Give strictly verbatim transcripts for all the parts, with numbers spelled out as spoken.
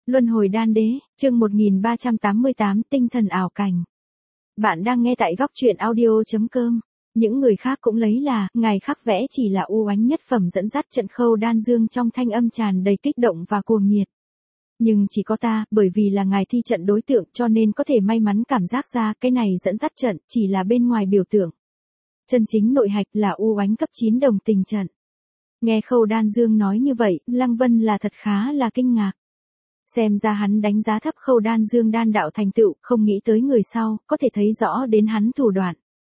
Luân hồi đan đế, chương một nghìn ba trăm tám mươi tám tinh thần ảo cảnh. Bạn đang nghe tại góc truyện audio.com. Những người khác cũng lấy là, ngài khắc vẽ chỉ là u oánh nhất phẩm dẫn dắt trận Khâu Đan Dương trong thanh âm tràn đầy kích động và cuồng nhiệt. Nhưng chỉ có ta, bởi vì là ngài thi trận đối tượng cho nên có thể may mắn cảm giác ra cái này dẫn dắt trận chỉ là bên ngoài biểu tượng. Chân chính nội hạch là u oánh cấp chín đồng tình trận. Nghe Khâu Đan Dương nói như vậy, Lăng Vân là thật khá là kinh ngạc. Xem ra hắn đánh giá thấp Khâu Đan Dương đan đạo thành tựu, không nghĩ tới người sau, có thể thấy rõ đến hắn thủ đoạn.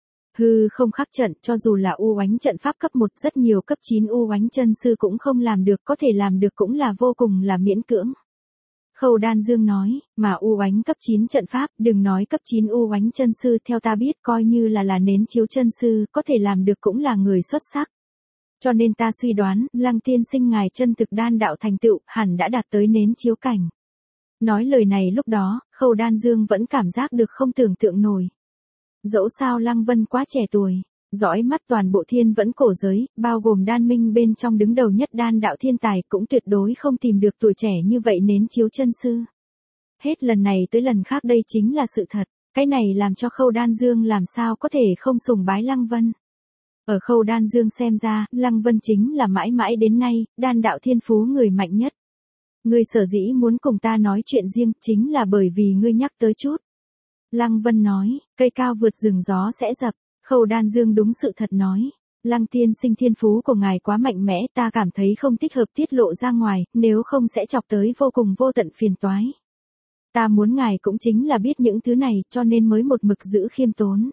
Hư không khắc trận, cho dù là u oánh trận pháp cấp một, rất nhiều cấp chín u oánh chân sư cũng không làm được, có thể làm được cũng là vô cùng là miễn cưỡng. Khâu Đan Dương nói, mà u oánh cấp chín trận pháp, đừng nói cấp chín u oánh chân sư, theo ta biết coi như là là nến chiếu chân sư, có thể làm được cũng là người xuất sắc. Cho nên ta suy đoán, Lăng tiên sinh ngài chân thực đan đạo thành tựu, hẳn đã đạt tới nến chiếu cảnh. Nói lời này lúc đó, Khâu Đan Dương vẫn cảm giác được không tưởng tượng nổi. Dẫu sao Lăng Vân quá trẻ tuổi, dõi mắt toàn bộ thiên vẫn cổ giới, bao gồm đan minh bên trong đứng đầu nhất đan đạo thiên tài cũng tuyệt đối không tìm được tuổi trẻ như vậy nến chiếu chân sư. Hết lần này tới lần khác đây chính là sự thật, cái này làm cho Khâu Đan Dương làm sao có thể không sùng bái Lăng Vân. Ở Khâu Đan Dương xem ra, Lăng Vân chính là mãi mãi đến nay, đan đạo thiên phú người mạnh nhất. Ngươi sở dĩ muốn cùng ta nói chuyện riêng, chính là bởi vì ngươi nhắc tới chút. Lăng Vân nói, cây cao vượt rừng gió sẽ dập. Khâu Đan Dương đúng sự thật nói. Lăng tiên sinh thiên phú của ngài quá mạnh mẽ, ta cảm thấy không thích hợp tiết lộ ra ngoài, nếu không sẽ chọc tới vô cùng vô tận phiền toái. Ta muốn ngài cũng chính là biết những thứ này, cho nên mới một mực giữ khiêm tốn.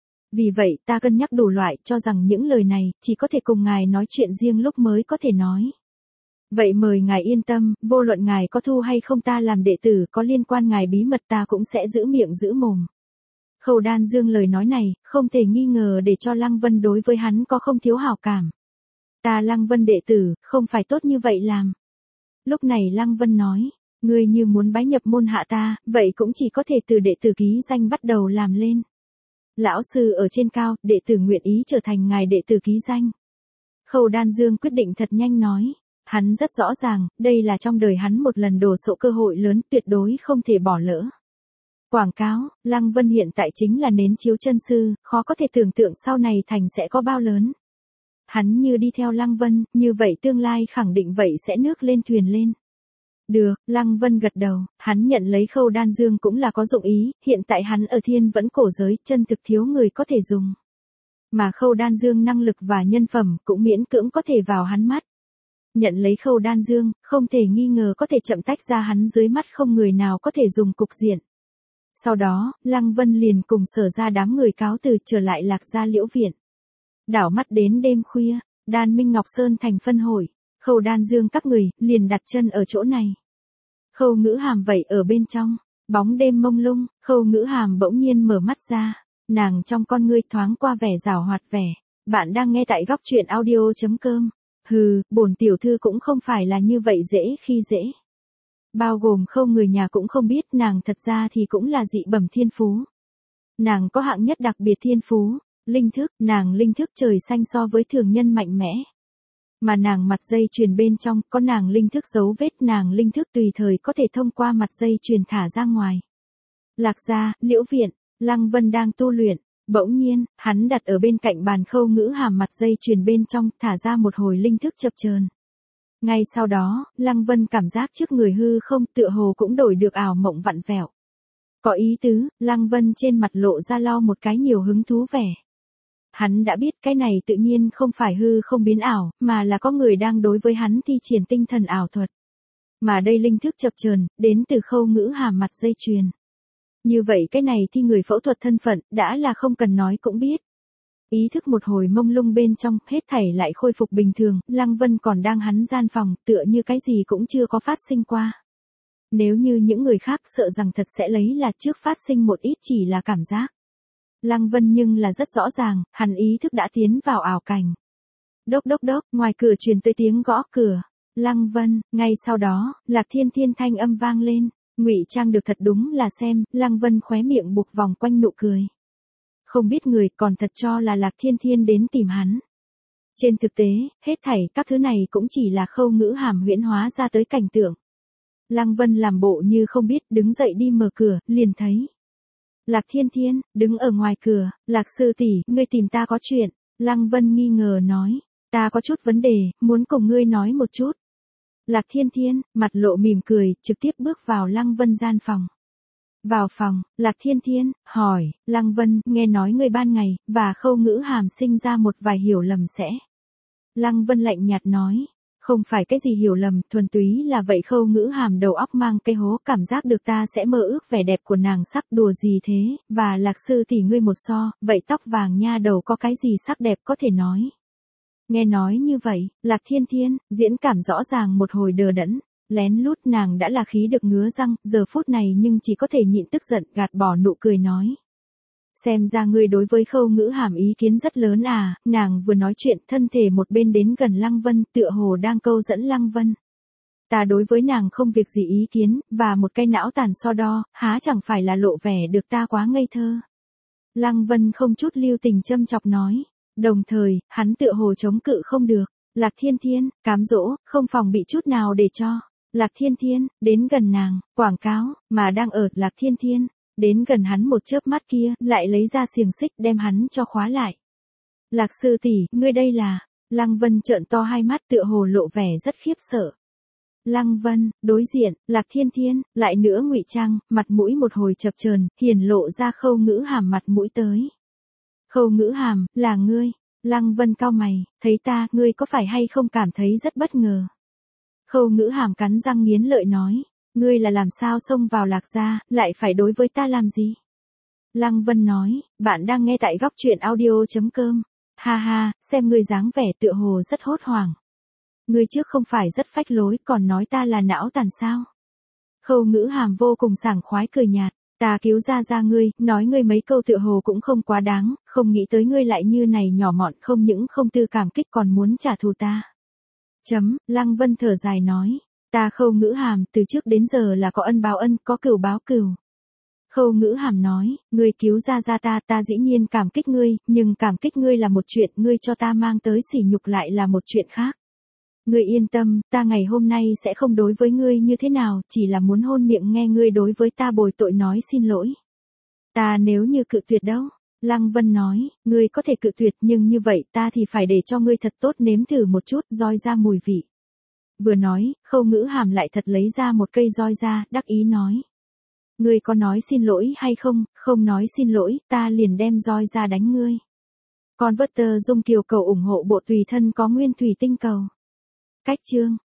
Vì vậy ta cân nhắc đủ loại, cho rằng những lời này, chỉ có thể cùng ngài nói chuyện riêng lúc mới có thể nói. Vậy mời ngài yên tâm, vô luận ngài có thu hay không ta làm đệ tử, có liên quan ngài bí mật ta cũng sẽ giữ miệng giữ mồm. Khâu Đan Dương lời nói này, không thể nghi ngờ để cho Lăng Vân đối với hắn có không thiếu hảo cảm. Ta Lăng Vân đệ tử, không phải tốt như vậy làm. Lúc này Lăng Vân nói, ngươi như muốn bái nhập môn hạ ta, vậy cũng chỉ có thể từ đệ tử ký danh bắt đầu làm lên. Lão sư ở trên cao, đệ tử nguyện ý trở thành ngài đệ tử ký danh. Khâu Đan Dương quyết định thật nhanh nói. Hắn rất rõ ràng, đây là trong đời hắn một lần đồ sộ cơ hội lớn, tuyệt đối không thể bỏ lỡ. Quảng cáo, Lăng Vân hiện tại chính là nến chiếu chân sư, khó có thể tưởng tượng sau này thành sẽ có bao lớn. Hắn như đi theo Lăng Vân, như vậy tương lai khẳng định vậy sẽ nước lên thuyền lên. Được, Lăng Vân gật đầu, hắn nhận lấy Khâu Đan Dương cũng là có dụng ý, hiện tại hắn ở thiên vẫn cổ giới, chân thực thiếu người có thể dùng. Mà Khâu Đan Dương năng lực và nhân phẩm cũng miễn cưỡng có thể vào hắn mắt. Nhận lấy Khâu Đan Dương, không thể nghi ngờ có thể chậm tách ra hắn dưới mắt không người nào có thể dùng cục diện. Sau đó, Lăng Vân liền cùng Sở ra đám người cáo từ trở lại Lạc Gia Liễu Viện. Đảo mắt đến đêm khuya, Đan Minh Ngọc Sơn thành phân hội, Khâu Đan Dương các người, liền đặt chân ở chỗ này. Khâu Ngữ Hàm vậy ở bên trong, bóng đêm mông lung, Khâu Ngữ Hàm bỗng nhiên mở mắt ra, nàng trong con ngươi thoáng qua vẻ giảo hoạt vẻ. Bạn đang nghe tại góc truyện audio.com. Hừ, bổn tiểu thư cũng không phải là như vậy dễ khi dễ. Bao gồm Khâu người nhà cũng không biết nàng thật ra thì cũng là dị bẩm thiên phú. Nàng có hạng nhất đặc biệt thiên phú, linh thức, nàng linh thức trời xanh so với thường nhân mạnh mẽ. Mà nàng mặt dây chuyền bên trong, có nàng linh thức dấu vết, nàng linh thức tùy thời có thể thông qua mặt dây chuyền thả ra ngoài. Lạc Gia, Liễu Viện, Lăng Vân đang tu luyện. Bỗng nhiên, hắn đặt ở bên cạnh bàn Khâu Ngữ Hàm mặt dây chuyền bên trong, thả ra một hồi linh thức chập chờn. Ngay sau đó, Lăng Vân cảm giác trước người hư không tựa hồ cũng đổi được ảo mộng vặn vẹo. Có ý tứ, Lăng Vân trên mặt lộ ra lo một cái nhiều hứng thú vẻ. Hắn đã biết cái này tự nhiên không phải hư không biến ảo, mà là có người đang đối với hắn thi triển tinh thần ảo thuật. Mà đây linh thức chập chờn đến từ Khâu Ngữ Hàm mặt dây chuyền. Như vậy cái này thì người phẫu thuật thân phận, đã là không cần nói cũng biết. Ý thức một hồi mông lung bên trong, hết thảy lại khôi phục bình thường, Lăng Vân còn đang hắn gian phòng, tựa như cái gì cũng chưa có phát sinh qua. Nếu như những người khác sợ rằng thật sẽ lấy là trước phát sinh một ít chỉ là cảm giác. Lăng Vân nhưng là rất rõ ràng, hắn ý thức đã tiến vào ảo cảnh. Đốc đốc đốc, ngoài cửa truyền tới tiếng gõ cửa. Lăng Vân, ngay sau đó, Lạc Thiên Thiên thanh âm vang lên. Ngụy trang được thật đúng là xem, Lăng Vân khóe miệng buộc vòng quanh nụ cười. Không biết người còn thật cho là Lạc Thiên Thiên đến tìm hắn. Trên thực tế, hết thảy các thứ này cũng chỉ là Khâu Ngữ Hàm huyễn hóa ra tới cảnh tượng. Lăng Vân làm bộ như không biết, đứng dậy đi mở cửa, liền thấy Lạc Thiên Thiên, đứng ở ngoài cửa. Lạc sư tỷ, ngươi tìm ta có chuyện. Lăng Vân nghi ngờ nói, ta có chút vấn đề, muốn cùng ngươi nói một chút. Lạc Thiên Thiên, mặt lộ mỉm cười, trực tiếp bước vào Lăng Vân gian phòng. Vào phòng, Lạc Thiên Thiên, hỏi, Lăng Vân, nghe nói ngươi ban ngày, và Khâu Ngữ Hàm sinh ra một vài hiểu lầm sẽ. Lăng Vân lạnh nhạt nói, không phải cái gì hiểu lầm, thuần túy là vậy. Khâu Ngữ Hàm đầu óc mang cây hố, cảm giác được ta sẽ mơ ước vẻ đẹp của nàng sắc, đùa gì thế, và Lạc sư tỷ ngươi một so, vậy tóc vàng nha đầu có cái gì sắc đẹp có thể nói. Nghe nói như vậy, Lạc Thiên Thiên, diễn cảm rõ ràng một hồi đờ đẫn, lén lút nàng đã là khí được ngứa răng, giờ phút này nhưng chỉ có thể nhịn tức giận, gạt bỏ nụ cười nói. Xem ra ngươi đối với Khâu Ngữ Hàm ý kiến rất lớn à. Nàng vừa nói chuyện, thân thể một bên đến gần Lăng Vân, tựa hồ đang câu dẫn Lăng Vân. Ta đối với nàng không việc gì ý kiến, và một cái não tàn so đo, há chẳng phải là lộ vẻ được ta quá ngây thơ. Lăng Vân không chút lưu tình châm chọc nói. Đồng thời, hắn tựa hồ chống cự không được. Lạc Thiên Thiên, cám dỗ, không phòng bị chút nào để cho. Lạc Thiên Thiên, đến gần nàng, quảng cáo, mà đang ở. Lạc Thiên Thiên, đến gần hắn một chớp mắt kia, lại lấy ra xiềng xích đem hắn cho khóa lại. Lạc sư tỷ, ngươi đây là. Lăng Vân trợn to hai mắt, tựa hồ lộ vẻ rất khiếp sợ. Lăng Vân, đối diện, Lạc Thiên Thiên, lại nữa ngụy trang, mặt mũi một hồi chập chờn, hiển lộ ra Khâu Ngữ Hàm mặt mũi tới. Khâu Ngữ Hàm, là ngươi. Lăng Vân cau mày, thấy ta, ngươi có phải hay không cảm thấy rất bất ngờ. Khâu Ngữ Hàm cắn răng nghiến lợi nói, ngươi là làm sao xông vào Lạc gia, lại phải đối với ta làm gì? Lăng Vân nói, bạn đang nghe tại góc truyện audio chấm com. Ha ha, xem ngươi dáng vẻ tựa hồ rất hốt hoảng. Ngươi trước không phải rất phách lối, còn nói ta là não tàn sao? Khâu Ngữ Hàm vô cùng sảng khoái cười nhạt. Ta cứu ra ra ngươi, nói ngươi mấy câu tựa hồ cũng không quá đáng, không nghĩ tới ngươi lại như này nhỏ mọn, không những không tư cảm kích còn muốn trả thù ta. Chấm, Lăng Vân thở dài nói, ta Khâu Ngữ Hàm, từ trước đến giờ là có ân báo ân, có cừu báo cừu. Khâu Ngữ Hàm nói, ngươi cứu ra ra ta, ta dĩ nhiên cảm kích ngươi, nhưng cảm kích ngươi là một chuyện, ngươi cho ta mang tới sỉ nhục lại là một chuyện khác. Ngươi yên tâm, ta ngày hôm nay sẽ không đối với ngươi như thế nào, chỉ là muốn hôn miệng nghe ngươi đối với ta bồi tội nói xin lỗi. Ta nếu như cự tuyệt đâu? Lăng Vân nói, ngươi có thể cự tuyệt nhưng như vậy ta thì phải để cho ngươi thật tốt nếm thử một chút, roi ra mùi vị. Vừa nói, Khâu Ngữ Hàm lại thật lấy ra một cây roi ra, đắc ý nói. Ngươi có nói xin lỗi hay không? Không nói xin lỗi, ta liền đem roi ra đánh ngươi. Con vớt tờ dung kiều cầu ủng hộ bộ tùy thân có nguyên thủy tinh cầu. Cách chương